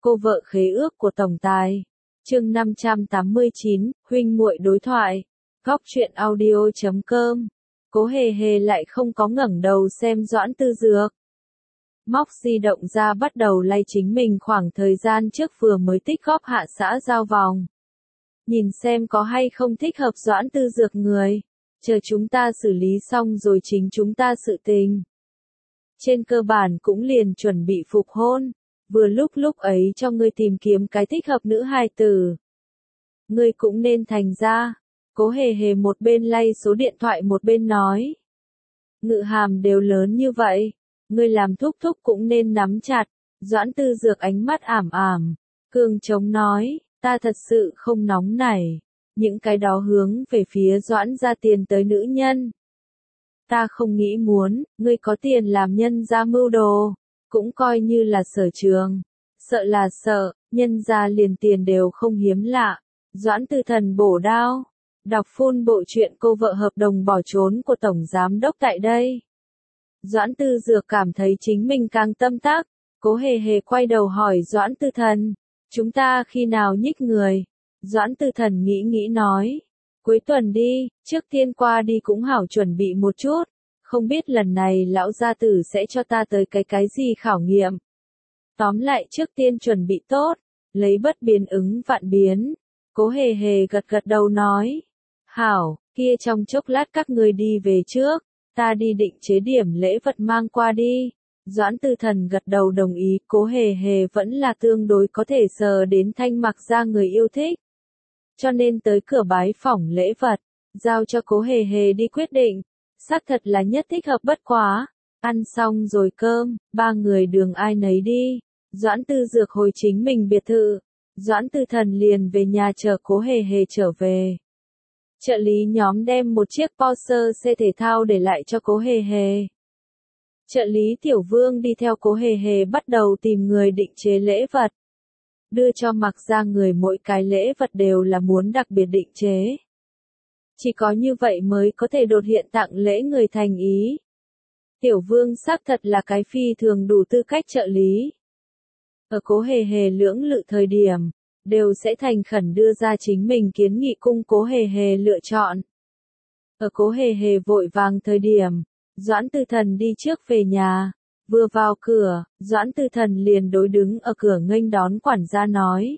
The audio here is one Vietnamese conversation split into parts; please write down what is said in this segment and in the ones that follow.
Cô vợ khế ước của tổng tài. Chương 589, huynh muội đối thoại. Góc truyện audio.com. Cố Hề Hề lại không có ngẩng đầu xem Doãn Tư Dược. Móc di động ra bắt đầu lay chính mình khoảng thời gian trước vừa mới tích góp hạ xã giao vòng. Nhìn xem có hay không thích hợp Doãn Tư Dược người. Chờ chúng ta xử lý xong rồi chính chúng ta sự tình. Trên cơ bản cũng liền chuẩn bị phục hôn. Vừa lúc ấy cho ngươi tìm kiếm cái thích hợp nữ hài tử. Ngươi cũng nên thành ra. Cố Hề Hề một bên lay số điện thoại một bên nói. Ngự hàm đều lớn như vậy. Ngươi làm thúc thúc cũng nên nắm chặt. Doãn Tư Dược ánh mắt ảm ảm. Cương chống nói, ta thật sự không nóng nảy. Những cái đó hướng về phía Doãn ra tiền tới nữ nhân. Ta không nghĩ muốn, ngươi có tiền làm nhân ra mưu đồ. Cũng coi như là sở trường. Sợ là sợ, nhân ra liền tiền đều không hiếm lạ. Doãn Tư Thần bổ đao. Đọc full bộ truyện cô vợ hợp đồng bỏ trốn của Tổng Giám Đốc tại đây. Doãn Tư Dược cảm thấy chính mình càng tâm tác. Cố Hề Hề quay đầu hỏi Doãn Tư Thần. Chúng ta khi nào nhích người? Doãn Tư Thần nghĩ nói. Cuối tuần đi, trước tiên qua đi cũng hảo chuẩn bị một chút. Không biết lần này lão gia tử sẽ cho ta tới cái gì khảo nghiệm. Tóm lại trước tiên chuẩn bị tốt, lấy bất biến ứng vạn biến. Cố Hề Hề gật đầu nói. Hảo, kia trong chốc lát các người đi về trước, ta đi định chế điểm lễ vật mang qua đi. Doãn Tư Thần gật đầu đồng ý, Cố Hề Hề vẫn là tương đối có thể sờ đến Thanh Mặc ra người yêu thích. Cho nên tới cửa bái phỏng lễ vật, giao cho Cố Hề Hề đi quyết định. Xác thật là nhất thích hợp bất quá. Ăn xong rồi cơm, ba người đường ai nấy đi. Doãn Tư Dược hồi chính mình biệt thự. Doãn Tư Thần liền về nhà chờ Cố Hề Hề trở về. Trợ lý nhóm đem một chiếc Porsche xe thể thao để lại cho Cố Hề Hề. Trợ lý Tiểu Vương đi theo Cố Hề Hề bắt đầu tìm người định chế lễ vật. Đưa cho Mặc ra người mỗi cái lễ vật đều là muốn đặc biệt định chế. Chỉ có như vậy mới có thể đột hiện tặng lễ người thành ý. Tiểu Vương xác thật là cái phi thường đủ tư cách trợ lý. Ở Cố Hề Hề lưỡng lự thời điểm, đều sẽ thành khẩn đưa ra chính mình kiến nghị cung Cố Hề Hề lựa chọn. Ở Cố Hề Hề vội vàng thời điểm, Doãn Tư Thần đi trước về nhà, vừa vào cửa, Doãn Tư Thần liền đối đứng ở cửa nghênh đón quản gia nói.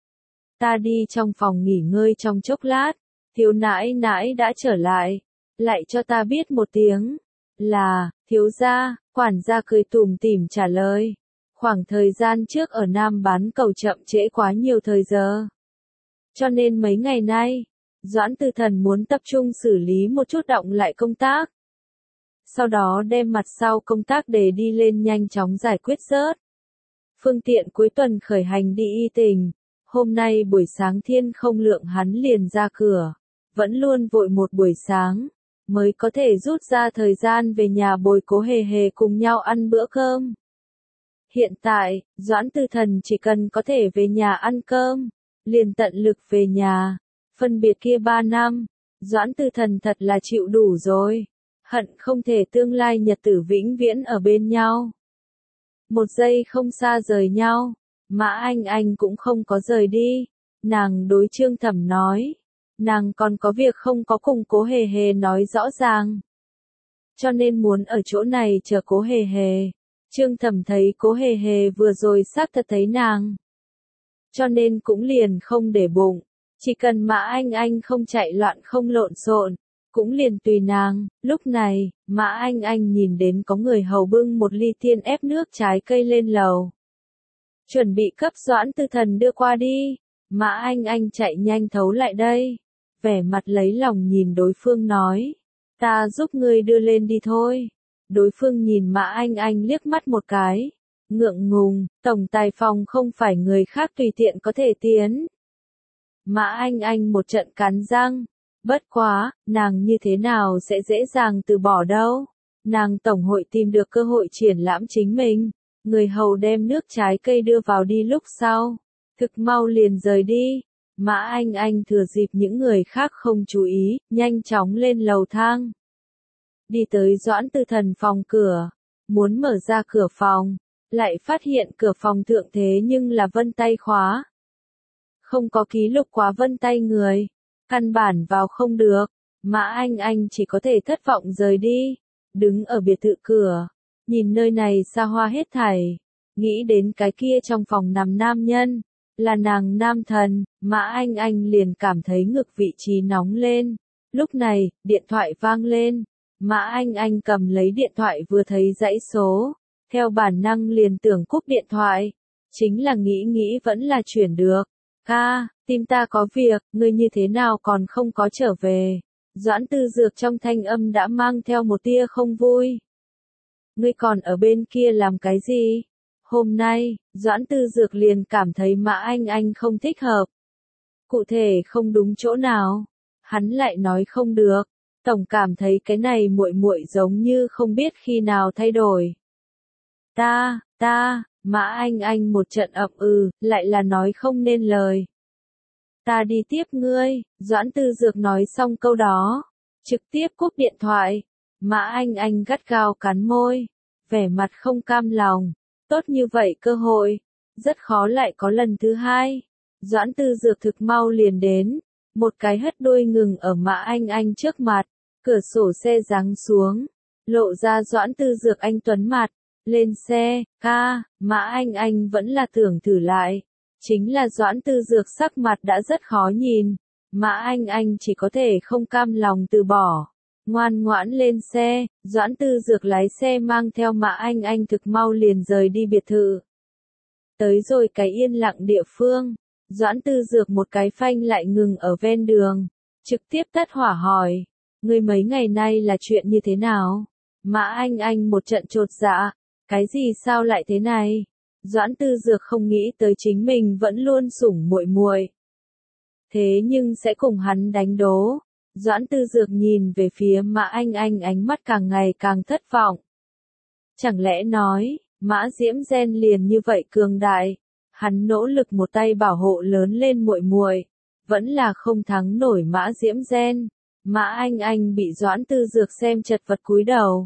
Ta đi trong phòng nghỉ ngơi trong chốc lát. Thiếu nãi nãi đã trở lại, lại cho ta biết một tiếng, là, thiếu gia, quản gia cười tủm tỉm trả lời. Khoảng thời gian trước ở Nam bán cầu chậm trễ quá nhiều thời giờ. Cho nên mấy ngày nay, Doãn Tư Thần muốn tập trung xử lý một chút động lại công tác. Sau đó đem mặt sau công tác để đi lên nhanh chóng giải quyết rớt. Phương tiện cuối tuần khởi hành đi y tình, hôm nay buổi sáng thiên không lượng hắn liền ra cửa. Vẫn luôn vội một buổi sáng, mới có thể rút ra thời gian về nhà bồi Cố Hề Hề cùng nhau ăn bữa cơm. Hiện tại, Doãn Tư Thần chỉ cần có thể về nhà ăn cơm, liền tận lực về nhà. Phân biệt kia 3 năm, Doãn Tư Thần thật là chịu đủ rồi. Hận không thể tương lai nhật tử vĩnh viễn ở bên nhau. Một giây không xa rời nhau, Mã Anh cũng không có rời đi. Nàng đối Trương Thẩm nói. Nàng còn có việc không có cùng Cố Hề Hề nói rõ ràng. Cho nên muốn ở chỗ này chờ Cố Hề Hề. Trương Thẩm thấy Cố Hề Hề vừa rồi xác thật thấy nàng. Cho nên cũng liền không để bụng. Chỉ cần Mã Anh không chạy loạn không lộn xộn, cũng liền tùy nàng. Lúc này, Mã Anh nhìn đến có người hầu bưng một ly tiên ép nước trái cây lên lầu. Chuẩn bị cấp Doãn Tư Thần đưa qua đi. Mã Anh chạy nhanh thấu lại đây. Vẻ mặt lấy lòng nhìn đối phương nói. Ta giúp ngươi đưa lên đi thôi. Đối phương nhìn Mã Anh liếc mắt một cái. Ngượng ngùng, tổng tài phòng không phải người khác tùy tiện có thể tiến. Mã Anh một trận cắn răng. Bất quá, nàng như thế nào sẽ dễ dàng từ bỏ đâu. Nàng tổng hội tìm được cơ hội triển lãm chính mình. Người hầu đem nước trái cây đưa vào đi lúc sau. Thực mau liền rời đi. Mã Anh thừa dịp những người khác không chú ý, nhanh chóng lên lầu thang. Đi tới Doãn Tư Thần phòng cửa. Muốn mở ra cửa phòng. lại phát hiện cửa phòng thượng thế nhưng là vân tay khóa. Không có ký lục khóa vân tay người, căn bản vào không được, Mã Anh chỉ có thể thất vọng rời đi, đứng ở biệt thự cửa, nhìn nơi này xa hoa hết thảy, nghĩ đến cái kia trong phòng nằm nam nhân, là nàng nam thần, Mã Anh liền cảm thấy ngực vị trí nóng lên. Lúc này, điện thoại vang lên, Mã Anh cầm lấy điện thoại vừa thấy dãy số, theo bản năng liền tưởng cúp điện thoại, chính là nghĩ vẫn là chuyển được. Ca, tim ta có việc, ngươi như thế nào còn không có trở về? Doãn Tư Dược trong thanh âm đã mang theo một tia không vui. Ngươi còn ở bên kia làm cái gì? Hôm nay, Doãn Tư Dược liền cảm thấy Mã Anh không thích hợp. Cụ thể không đúng chỗ nào, hắn lại nói không được, tổng cảm thấy cái này muội muội giống như không biết khi nào thay đổi. Mã Anh một trận ậm lại là nói không nên lời. Ta đi tiếp ngươi, Doãn Tư Dược nói xong câu đó, trực tiếp cúp điện thoại. Mã Anh gắt gao cắn môi, vẻ mặt không cam lòng, tốt như vậy cơ hội, rất khó lại có lần thứ hai. Doãn Tư Dược thực mau liền đến, một cái hất đuôi ngừng ở Mã Anh trước mặt, cửa sổ xe giáng xuống, lộ ra Doãn Tư Dược anh tuấn mặt, lên xe, ca, Mã Anh vẫn là tưởng thử lại, chính là Doãn Tư Dược sắc mặt đã rất khó nhìn, Mã Anh chỉ có thể không cam lòng từ bỏ. Ngoan ngoãn lên xe, Doãn Tư Dược lái xe mang theo Mã Anh thực mau liền rời đi biệt thự. Tới rồi cái yên lặng địa phương, Doãn Tư Dược một cái phanh lại ngừng ở ven đường, trực tiếp tắt hỏa hỏi, ngươi mấy ngày nay là chuyện như thế nào? Mã Anh một trận chột dạ, cái gì sao lại thế này? Doãn Tư Dược không nghĩ tới chính mình vẫn luôn sủng muội muội, thế nhưng sẽ cùng hắn đánh đố. Doãn Tư Dược nhìn về phía Mã Anh ánh mắt càng ngày càng thất vọng. Chẳng lẽ nói, Mã Diễm Gen liền như vậy cường đại, hắn nỗ lực một tay bảo hộ lớn lên muội muội, vẫn là không thắng nổi Mã Diễm Gen. Mã Anh bị Doãn Tư Dược xem chật vật cúi đầu.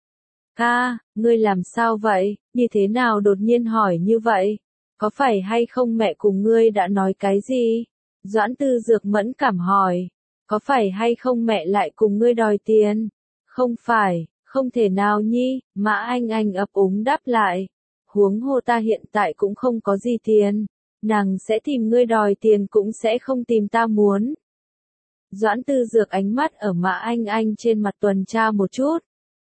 Ca, ngươi làm sao vậy, như thế nào đột nhiên hỏi như vậy? Có phải hay không mẹ cùng ngươi đã nói cái gì? Doãn Tư Dược mẫn cảm hỏi. Có phải hay không mẹ lại cùng ngươi đòi tiền? Không phải, không thể nào nhi, Mã Anh ấp úng đáp lại. Huống hồ ta hiện tại cũng không có gì tiền. Nàng sẽ tìm ngươi đòi tiền cũng sẽ không tìm ta muốn. Doãn Tư Dược ánh mắt ở Mã Anh trên mặt tuần tra một chút.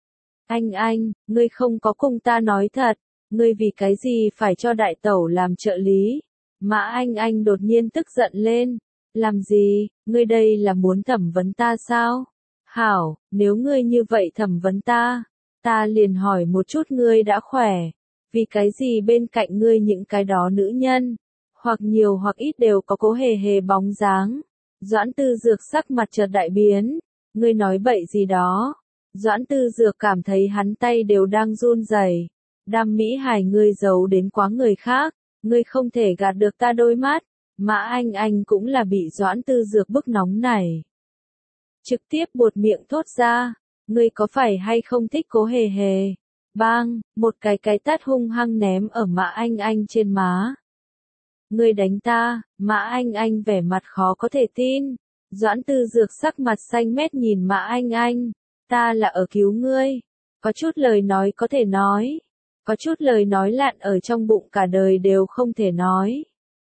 Anh, ngươi không có cùng ta nói thật. Ngươi vì cái gì phải cho đại tẩu làm trợ lý? Mã Anh đột nhiên tức giận lên. Làm gì, ngươi đây là muốn thẩm vấn ta sao? Hảo, nếu ngươi như vậy thẩm vấn ta liền hỏi một chút ngươi đã khỏe. Vì cái gì bên cạnh ngươi những cái đó nữ nhân, hoặc nhiều hoặc ít đều có cố hề bóng dáng. Doãn Tư Dược sắc mặt chợt đại biến, ngươi nói bậy gì đó. Doãn Tư Dược cảm thấy hắn tay đều đang run rẩy. Đam mỹ hài ngươi giấu đến quá người khác, ngươi không thể gạt được ta đôi mắt. Mã Anh cũng là bị Doãn Tư Dược bức nóng này. Trực tiếp buột miệng thốt ra, ngươi có phải hay không thích cố hề hề? Bang, một cái tát hung hăng ném ở Mã Anh trên má. Ngươi đánh ta, Mã Anh vẻ mặt khó có thể tin. Doãn Tư Dược sắc mặt xanh mét nhìn Mã Anh, ta là ở cứu ngươi. Có chút lời nói có thể nói, có chút lời nói lạn ở trong bụng cả đời đều không thể nói.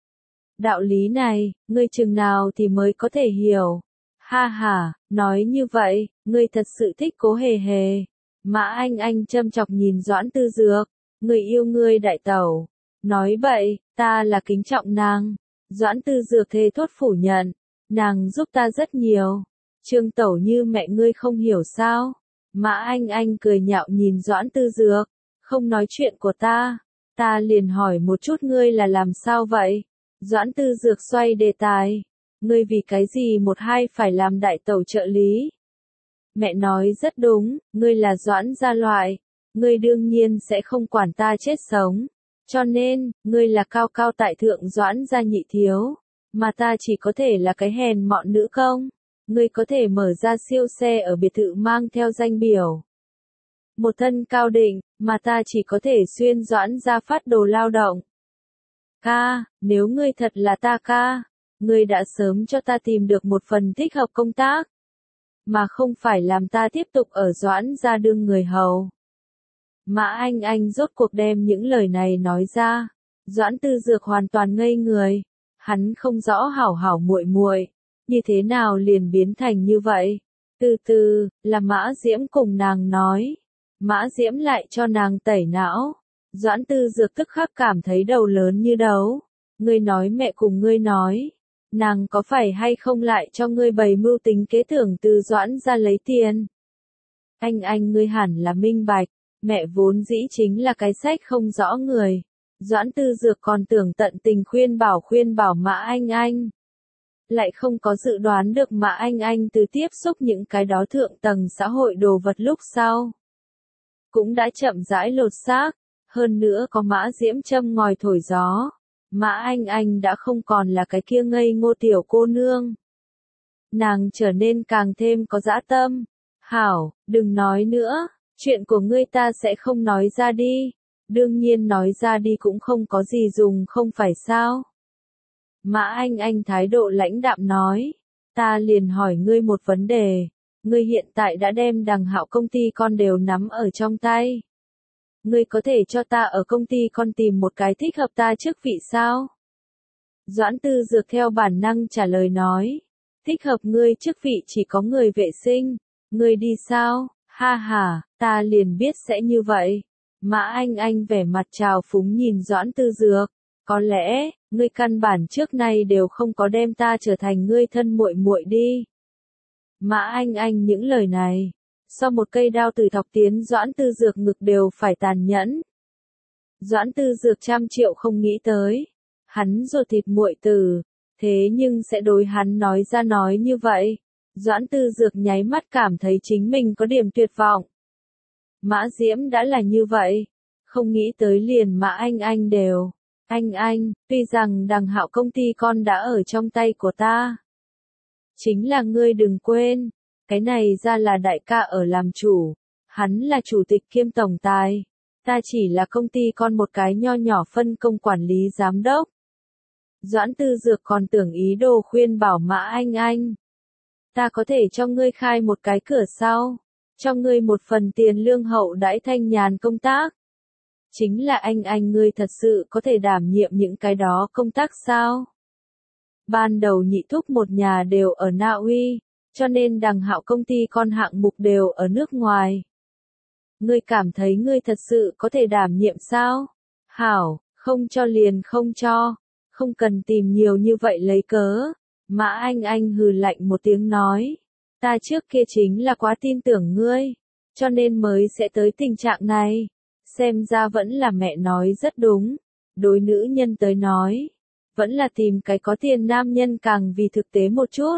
Đạo lý này, ngươi chừng nào thì mới có thể hiểu. Ha ha, nói như vậy, ngươi thật sự thích cố hề hề. Mã Anh châm chọc nhìn Doãn Tư Dược, người yêu ngươi đại tẩu. Nói bậy, ta là kính trọng nàng. Doãn Tư Dược thề thốt phủ nhận, nàng giúp ta rất nhiều. Trương tẩu như mẹ ngươi không hiểu sao? Mã Anh cười nhạo nhìn Doãn Tư Dược, không nói chuyện của ta liền hỏi một chút ngươi là làm sao vậy? Doãn Tư Dược xoay đề tài, ngươi vì cái gì một hai phải làm đại tẩu trợ lý? Mẹ nói rất đúng, ngươi là Doãn gia loại, ngươi đương nhiên sẽ không quản ta chết sống, cho nên, ngươi là cao cao tại thượng Doãn gia nhị thiếu, mà ta chỉ có thể là cái hèn mọn nữ công. Ngươi có thể mở ra siêu xe ở biệt thự mang theo danh biểu. một thân cao định, mà ta chỉ có thể xuyên Doãn ra phát đồ lao động. Ca, nếu ngươi thật là ta ca, ngươi đã sớm cho ta tìm được một phần thích hợp công tác, mà không phải làm ta tiếp tục ở Doãn ra đương người hầu. Mã Anh rốt cuộc đem những lời này nói ra, Doãn Tư Dược hoàn toàn ngây người, hắn không rõ hảo hảo muội muội như thế nào liền biến thành như vậy. Từ từ, là Mã Diễm cùng nàng nói, Mã Diễm lại cho nàng tẩy não. Doãn Tư Dược tức khắc cảm thấy đầu lớn như đấu. Ngươi nói mẹ cùng ngươi nói, nàng có phải hay không lại cho ngươi bày mưu tính kế tưởng từ Doãn ra lấy tiền? Anh ngươi hẳn là minh bạch, mẹ vốn dĩ chính là cái sách không rõ người. Doãn Tư Dược còn tưởng tận tình khuyên bảo Mã Anh. Lại không có dự đoán được Mã Anh từ tiếp xúc những cái đó thượng tầng xã hội đồ vật lúc sau. Cũng đã chậm rãi lột xác, hơn nữa có Mã Diễm châm ngòi thổi gió. Mã Anh đã không còn là cái kia ngây ngô tiểu cô nương. Nàng trở nên càng thêm có dã tâm. Hảo, đừng nói nữa, chuyện của ngươi ta sẽ không nói ra đi. Đương nhiên nói ra đi cũng không có gì dùng không phải sao. Mã Anh thái độ lãnh đạm nói, ta liền hỏi ngươi một vấn đề, ngươi hiện tại đã đem Đằng Hạo công ty con đều nắm ở trong tay. Ngươi có thể cho ta ở công ty con tìm một cái thích hợp ta chức vị sao? Doãn Tư Dược theo bản năng trả lời nói, thích hợp ngươi chức vị chỉ có người vệ sinh, ngươi đi sao? Ha ha, ta liền biết sẽ như vậy. Mã Anh vẻ mặt trào phúng nhìn Doãn Tư Dược, có lẽ, ngươi căn bản trước nay đều không có đem ta trở thành ngươi thân muội muội đi. Mã Anh những lời này, sau một cây đao từ thọc tiến Doãn Tư Dược ngực đều phải tàn nhẫn. Doãn Tư Dược trăm triệu không nghĩ tới, hắn ruột thịt muội tử, thế nhưng sẽ đối hắn nói ra nói như vậy. Doãn Tư Dược nháy mắt cảm thấy chính mình có điểm tuyệt vọng. Mã Diễm đã là như vậy, không nghĩ tới liền Mã Anh đều. Anh, tuy rằng Đằng Hạo công ty con đã ở trong tay của ta. Chính là ngươi đừng quên, cái này ra là đại ca ở làm chủ, hắn là chủ tịch kiêm tổng tài, ta chỉ là công ty con một cái nho nhỏ phân công quản lý giám đốc. Doãn Tư Dược còn tưởng ý đồ khuyên bảo Mã Anh. Ta có thể cho ngươi khai một cái cửa sau, cho ngươi một phần tiền lương hậu đãi thanh nhàn công tác. Chính là anh ngươi thật sự có thể đảm nhiệm những cái đó công tác sao? Ban đầu nhị thúc một nhà đều ở Na Uy, cho nên Đằng Hạo công ty con hạng mục đều ở nước ngoài. Ngươi cảm thấy ngươi thật sự có thể đảm nhiệm sao? Hảo, không cho liền không cho, không cần tìm nhiều như vậy lấy cớ. Mã Anh hừ lạnh một tiếng nói, ta trước kia chính là quá tin tưởng ngươi, cho nên mới sẽ tới tình trạng này. Xem ra vẫn là mẹ nói rất đúng, đối nữ nhân tới nói, vẫn là tìm cái có tiền nam nhân càng vì thực tế một chút.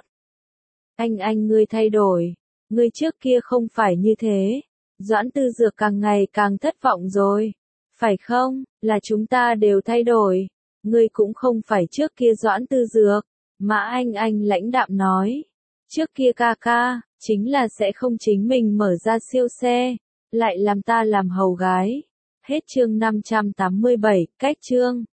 Anh ngươi thay đổi, ngươi trước kia không phải như thế. Doãn Tư Dược càng ngày càng thất vọng rồi, phải không, là chúng ta đều thay đổi, ngươi cũng không phải trước kia Doãn Tư Dược. Mã Anh lãnh đạm nói, trước kia ca, chính là sẽ không chính mình mở ra siêu xe, lại làm ta làm hầu gái. Hết chương 587, cách chương.